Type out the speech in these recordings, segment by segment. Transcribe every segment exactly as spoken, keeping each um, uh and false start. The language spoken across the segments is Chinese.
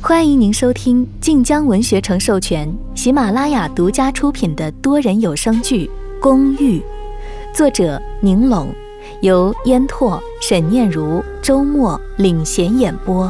欢迎您收听晋江文学城授权、喜马拉雅独家出品的多人有声剧《公寓》，作者宁拢，由烟拓、沈念如、周末领衔演播。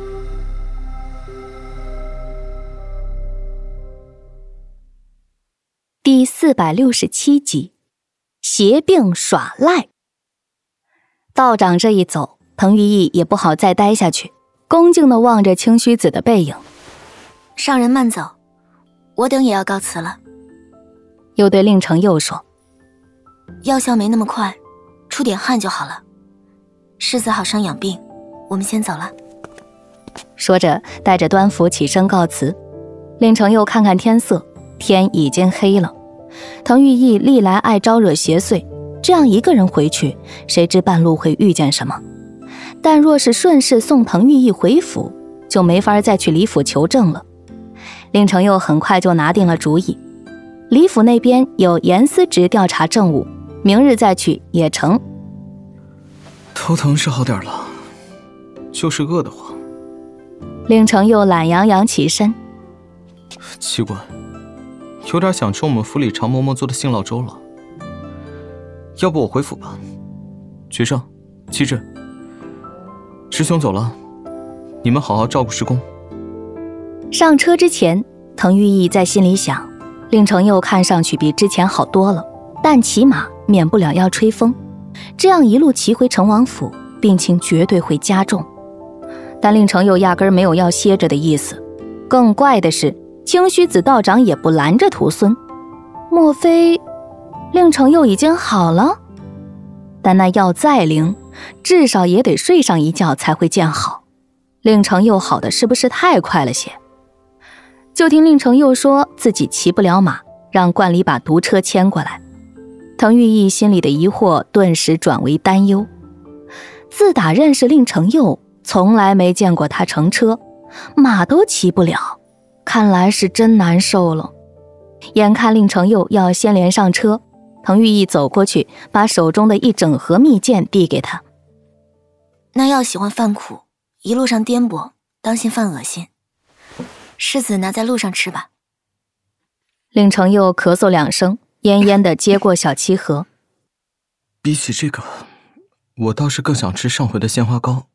第四百六十七集，邪病耍赖。道长这一走，滕玉义也不好再待下去，恭敬地望着清虚子的背影。 上人慢走，我等也要告辞了。 又对令程佑说， 药效没那么快，出点汗就好了。世子好生养病，我们先走了。 说着带着端服起身告辞。令程佑看看天色，天已经黑了。滕玉义历来爱招惹邪祟，这样一个人回去，谁知半路会遇见什么。但若是顺势送滕玉义回府，就没法再去李府求证了。令程佑很快就拿定了主意，李府那边有严思直调查政务，明日再去也成。 头疼是好点了，就是饿得慌。 令程佑懒洋洋起身， 奇怪，有点想吃我们府里常嬷嬷做的杏酪粥了。要不我回府吧。学生、七志，师兄走了，你们好好照顾师公。 上车之前，滕玉义在心里想，令程佑看上去比之前好多了，但骑马免不了要吹风，这样一路骑回成王府，病情绝对会加重。但令程佑压根没有要歇着的意思。更怪的是，清虚子道长也不拦着徒孙，莫非令程佑已经好了？但那药再灵，至少也得睡上一觉才会见好。令程佑好的是不是太快了些？就听令程佑说自己骑不了马，让冠礼把独车牵过来。滕玉义心里的疑惑顿时转为担忧。自打认识令程佑，从来没见过他乘车，马都骑不了，看来是真难受了。眼看令程佑要先连上车，滕玉义走过去，把手中的一整盒蜜饯递给他。 那药喜欢犯苦，一路上颠簸，当心犯恶心。世子拿在路上吃吧。 令程佑咳嗽两声，恹恹地接过小七盒。 比起这个，我倒是更想吃上回的鲜花糕。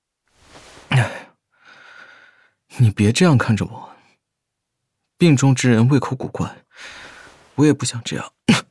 你别这样看着我，病中之人胃口古怪，我也不想这样。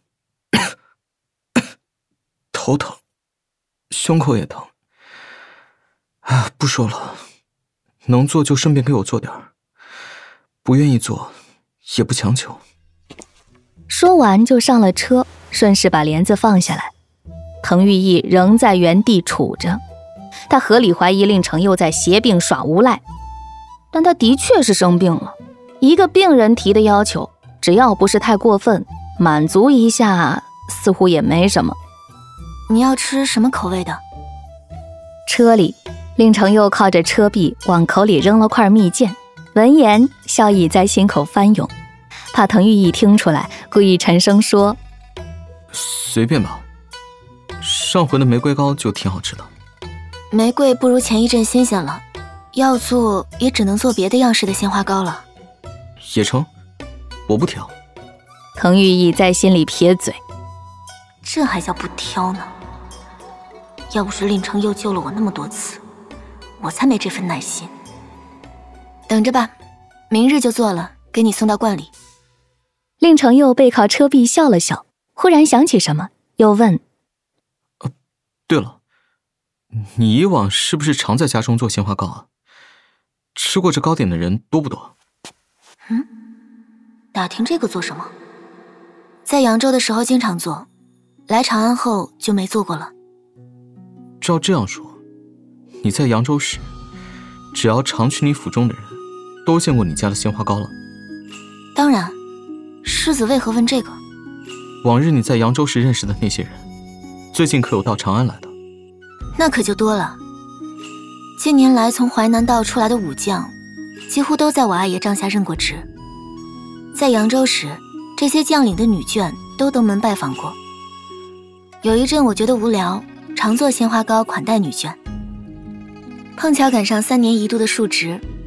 头疼，胸口也疼。啊，不说了，能做就顺便给我做点儿，不愿意做也不强求。 说完就上了车，顺势把帘子放下来。滕玉义仍在原地杵着，他合理怀疑令程佑在邪病耍无赖，但他的确是生病了。一个病人提的要求，只要不是太过分，满足一下似乎也没什么。 你要吃什么口味的？ 车里，令程佑靠着车壁往口里扔了块蜜饯，闻言笑意在心口翻涌。怕滕玉义听出来，故意沉声说， 随便吧，上回的玫瑰糕就挺好吃的。 玫瑰不如前一阵新鲜了，要做也只能做别的样式的鲜花糕了。 也成，我不挑。 滕玉义在心里撇嘴， 这还叫不挑呢？要不是令程佑救了我那么多次，我才没这份耐心。等着吧，明日就做了，给你送到观里。 令程佑背靠车壁笑了笑，忽然想起什么，又问， 呃，对了，你以往是不是常在家中做鲜花糕啊？吃过这糕点的人多不多？ 嗯，打听这个做什么？在扬州的时候经常做，来长安后就没做过了。 照这样说，你在扬州时，只要常去你府中的人，都见过你家的鲜花糕了。 当然，世子为何问这个？ 往日你在扬州时认识的那些人，最近可有到长安来的？ 那可就多了。近年来从淮南道出来的武将，几乎都在我阿爷帐下任过职。在扬州时，这些将领的女眷都登门拜访过。有一阵我觉得无聊，常做鲜花糕款待女眷。碰巧赶上三年一度的述职，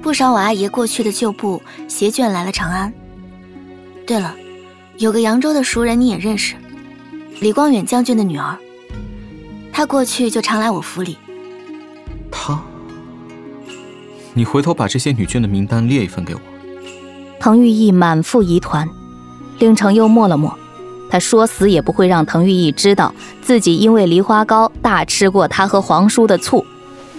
不少我阿爷过去的旧部携眷来了长安。对了，有个扬州的熟人你也认识，李光远将军的女儿，她过去就常来我府里。 她？你回头把这些女眷的名单列一份给我。 滕玉义满腹疑团，令程又默了默，他说死也不会让滕玉义知道自己因为梨花糕大吃过他和皇叔的醋。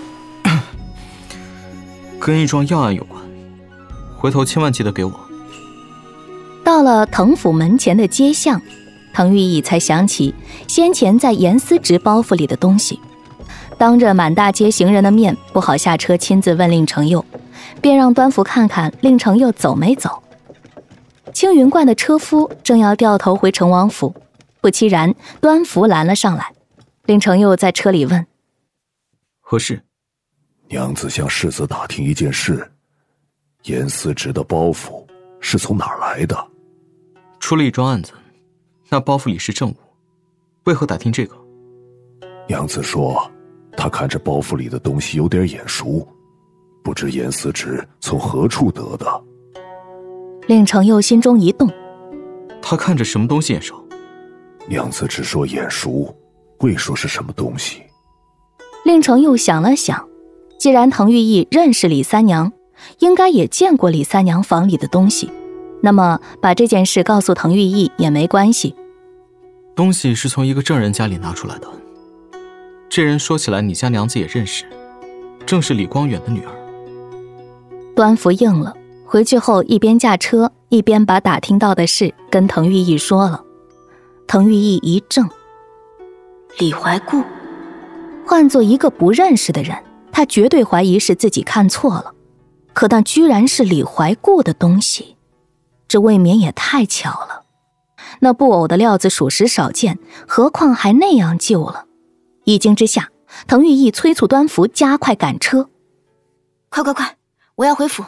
跟一桩要案有关，回头千万记得给我。 到了滕府门前的街巷，滕玉义才想起先前在严思直包袱里的东西，当着满大街行人的面不好下车亲自问令程佑，便让端福看看令程佑走没走。青云观的车夫正要掉头回成王府，不期然端福拦了上来。令程佑在车里问： 何事？ 娘子向世子打听一件事，严思直的包袱是从哪儿来的？ 出了一桩案子，那包袱里是证物，为何打听这个？ 娘子说她看着包袱里的东西有点眼熟，不知严思直从何处得的。 令程佑心中一动， 他看着什么东西眼熟？ 娘子只说眼熟，未说是什么东西。 令程佑想了想，既然滕玉义认识李三娘，应该也见过李三娘房里的东西，那么把这件事告诉滕玉义也没关系。 东西是从一个证人家里拿出来的，这人说起来你家娘子也认识，正是李光远的女儿。 端福应了，回去后一边驾车一边把打听到的事跟滕玉义说了。滕玉义一怔， 李怀固， 换做一个不认识的人，他绝对怀疑是自己看错了，可那居然是李怀固的东西，这未免也太巧了。那布偶的料子属实少见，何况还那样旧了。一惊之下，滕玉义催促端福加快赶车。 快快快，我要回府。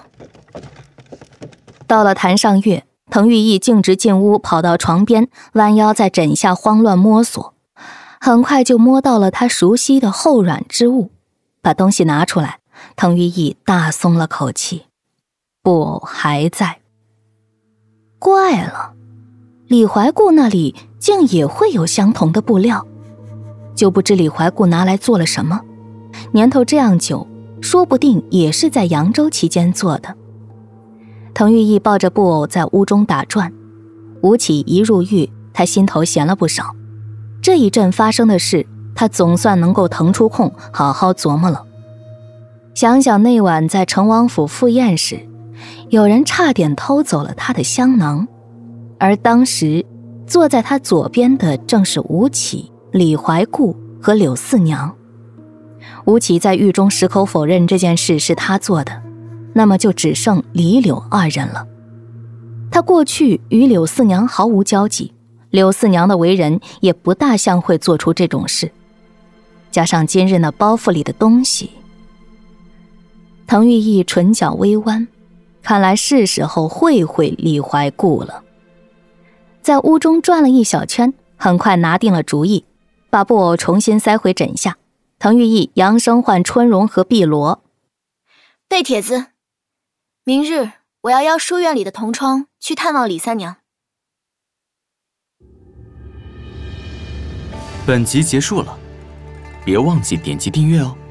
到了坛上月，滕玉义径直进屋，跑到床边，弯腰在枕下慌乱摸索，很快就摸到了他熟悉的厚软之物。把东西拿出来，滕玉义大松了口气，布偶还在。怪了，李怀固那里竟也会有相同的布料，就不知李怀固拿来做了什么。年头这样久，说不定也是在扬州期间做的。滕玉义抱着布偶在屋中打转，吴起一入狱，他心头闲了不少。这一阵发生的事，他总算能够腾出空好好琢磨了。想想那晚在成王府赴宴时，有人差点偷走了他的香囊，而当时坐在他左边的正是吴起、李怀固和柳四娘。吴起在狱中矢口否认这件事是他做的，那么就只剩李柳二人了。他过去与柳四娘毫无交集，柳四娘的为人也不大像会做出这种事，加上今日那包袱里的东西，滕玉义唇角微弯，看来是时候会会李怀固了。在屋中转了一小圈，很快拿定了主意，把布偶重新塞回枕下。滕玉义扬声唤春荣和碧罗： 背帖子，明日我要邀书院里的同窗去探望李三娘。 本集结束了，别忘记点击订阅哦。